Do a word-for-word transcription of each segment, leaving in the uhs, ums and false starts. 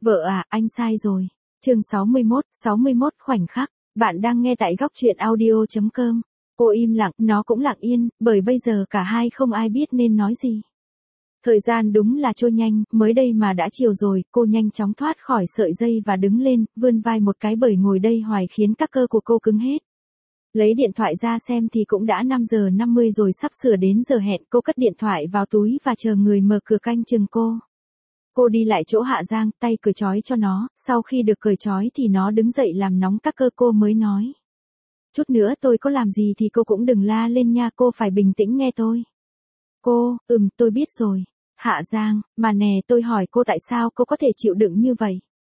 Vợ à, anh sai rồi. Chương sáu mươi mốt, sáu mươi mốt khoảnh khắc. Bạn đang nghe tại góc truyện audio chấm com. Cô im lặng, nó cũng lặng yên, bởi bây giờ cả hai không ai biết nên nói gì. Thời gian đúng là trôi nhanh, mới đây mà đã chiều rồi, cô nhanh chóng thoát khỏi sợi dây và đứng lên, vươn vai một cái bởi ngồi đây hoài khiến các cơ của cô cứng hết. Lấy điện thoại ra xem thì cũng đã năm giờ năm mươi rồi, sắp sửa đến giờ hẹn. Cô cất điện thoại vào túi và chờ người mở cửa canh chừng cô. Cô đi lại chỗ Hạ Giang, tay cởi trói cho nó, sau khi được cởi trói thì nó đứng dậy làm nóng các cơ. Cô mới nói: chút nữa tôi có làm gì thì cô cũng đừng la lên nha, cô phải bình tĩnh nghe tôi. Cô, ừm tôi biết rồi. Hạ Giang, mà nè tôi hỏi cô tại sao cô có thể chịu đựng như vậy?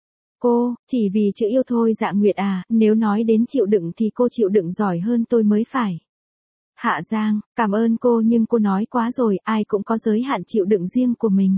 Cô, chỉ vì chữ yêu thôi Dạ Nguyệt à, nếu nói đến chịu đựng thì cô chịu đựng giỏi hơn tôi mới phải. Hạ Giang, cảm ơn cô nhưng cô nói quá rồi, ai cũng có giới hạn chịu đựng riêng của mình.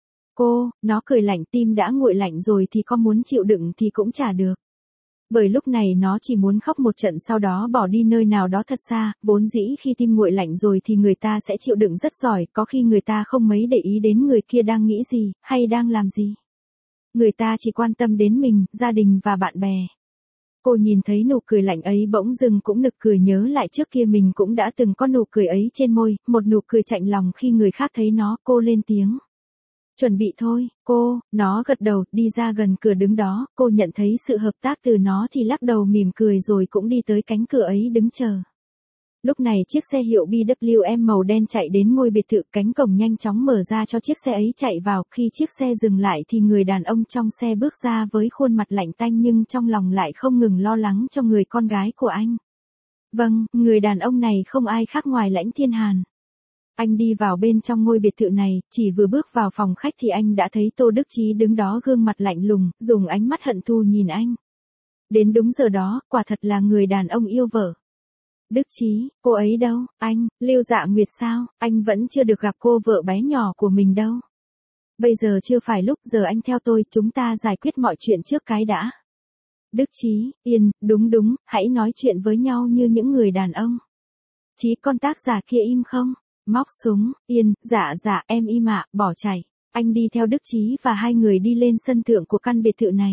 Cô, nó cười lạnh, tim đã nguội lạnh rồi thì có muốn chịu đựng thì cũng chả được. Bởi lúc này nó chỉ muốn khóc một trận sau đó bỏ đi nơi nào đó thật xa, vốn dĩ khi tim nguội lạnh rồi thì người ta sẽ chịu đựng rất giỏi, có khi người ta không mấy để ý đến người kia đang nghĩ gì, hay đang làm gì. Người ta chỉ quan tâm đến mình, gia đình và bạn bè. Cô nhìn thấy nụ cười lạnh ấy bỗng dưng cũng nực cười, nhớ lại trước kia mình cũng đã từng có nụ cười ấy trên môi, một nụ cười chạnh lòng khi người khác thấy nó. Cô lên tiếng: chuẩn bị thôi, cô. Nó gật đầu, đi ra gần cửa đứng đó, cô nhận thấy sự hợp tác từ nó thì lắc đầu mỉm cười rồi cũng đi tới cánh cửa ấy đứng chờ. Lúc này chiếc xe hiệu bê vê kép màu đen chạy đến ngôi biệt thự, cánh cổng nhanh chóng mở ra cho chiếc xe ấy chạy vào. Khi chiếc xe dừng lại thì người đàn ông trong xe bước ra với khuôn mặt lạnh tanh nhưng trong lòng lại không ngừng lo lắng cho người con gái của anh. Vâng, người đàn ông này không ai khác ngoài Lãnh Thiên Hàn. Anh đi vào bên trong ngôi biệt thự này, chỉ vừa bước vào phòng khách thì anh đã thấy Tô Đức Chí đứng đó, gương mặt lạnh lùng, dùng ánh mắt hận thù nhìn anh. Đến đúng giờ đó, quả thật là người đàn ông yêu vợ. Đức Chí, cô ấy đâu? Anh, Lưu Dạ Nguyệt sao? Anh vẫn chưa được gặp cô vợ bé nhỏ của mình đâu. Bây giờ chưa phải lúc, giờ anh theo tôi, chúng ta giải quyết mọi chuyện trước cái đã. Đức Chí, yên, đúng đúng, hãy nói chuyện với nhau như những người đàn ông. Chí, con tác giả kia im không? Móc súng, yên, dạ dạ, em im ạ, bỏ chạy. Anh đi theo Đức Chí và hai người đi lên sân thượng của căn biệt thự này.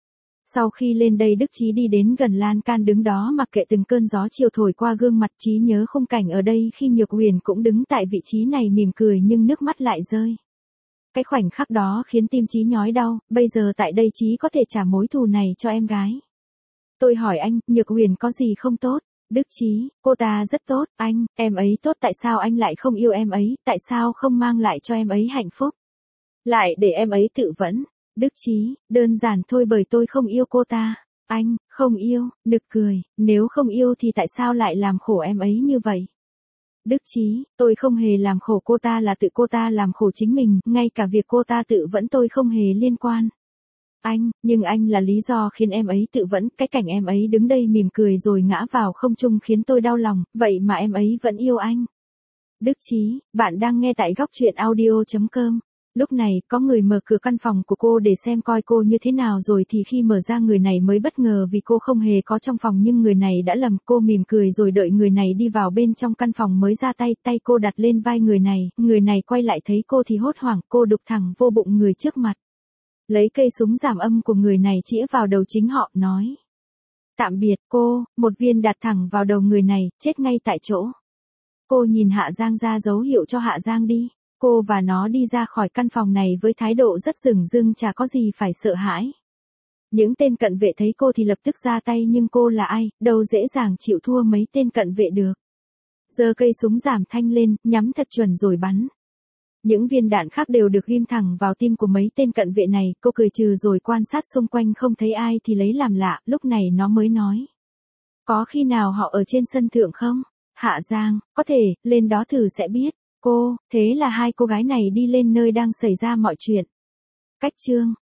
Sau khi lên đây Đức Chí đi đến gần lan can đứng đó mặc kệ từng cơn gió chiều thổi qua gương mặt. Chí nhớ khung cảnh ở đây khi Nhược Huyền cũng đứng tại vị trí này mỉm cười nhưng nước mắt lại rơi. Cái khoảnh khắc đó khiến tim Chí nhói đau, bây giờ tại đây Chí có thể trả mối thù này cho em gái. Tôi hỏi anh, Nhược Huyền có gì không tốt? Đức Chí, cô ta rất tốt. Anh, em ấy tốt, tại sao anh lại không yêu em ấy, tại sao không mang lại cho em ấy hạnh phúc? Lại để em ấy tự vẫn. Đức Chí, đơn giản thôi, bởi tôi không yêu cô ta. Anh, không yêu, nực cười, nếu không yêu thì tại sao lại làm khổ em ấy như vậy? Đức Chí, tôi không hề làm khổ cô ta, là tự cô ta làm khổ chính mình, ngay cả việc cô ta tự vẫn tôi không hề liên quan. Anh, nhưng anh là lý do khiến em ấy tự vẫn, cái cảnh em ấy đứng đây mỉm cười rồi ngã vào không trung khiến tôi đau lòng, vậy mà em ấy vẫn yêu anh. Đức Chí, bạn đang nghe tại góc truyện audio chấm com. Lúc này, có người mở cửa căn phòng của cô để xem coi cô như thế nào rồi thì khi mở ra người này mới bất ngờ vì cô không hề có trong phòng nhưng người này đã lầm. Cô mỉm cười rồi đợi người này đi vào bên trong căn phòng mới ra tay, tay cô đặt lên vai người này, người này quay lại thấy cô thì hốt hoảng, cô đục thẳng vô bụng người trước mặt. Lấy cây súng giảm âm của người này chĩa vào đầu chính họ, nói: tạm biệt cô, một viên đặt thẳng vào đầu người này, chết ngay tại chỗ. Cô nhìn Hạ Giang ra dấu hiệu cho Hạ Giang đi. Cô và nó đi ra khỏi căn phòng này với thái độ rất dửng dưng, chả có gì phải sợ hãi. Những tên cận vệ thấy cô thì lập tức ra tay nhưng cô là ai, đâu dễ dàng chịu thua mấy tên cận vệ được. Giơ cây súng giảm thanh lên, nhắm thật chuẩn rồi bắn. Những viên đạn khác đều được ghim thẳng vào tim của mấy tên cận vệ này. Cô cười trừ rồi quan sát xung quanh không thấy ai thì lấy làm lạ, lúc này nó mới nói: có khi nào họ ở trên sân thượng không? Hạ Giang, có thể, lên đó thử sẽ biết. Cô, thế là hai cô gái này đi lên nơi đang xảy ra mọi chuyện. Cách chương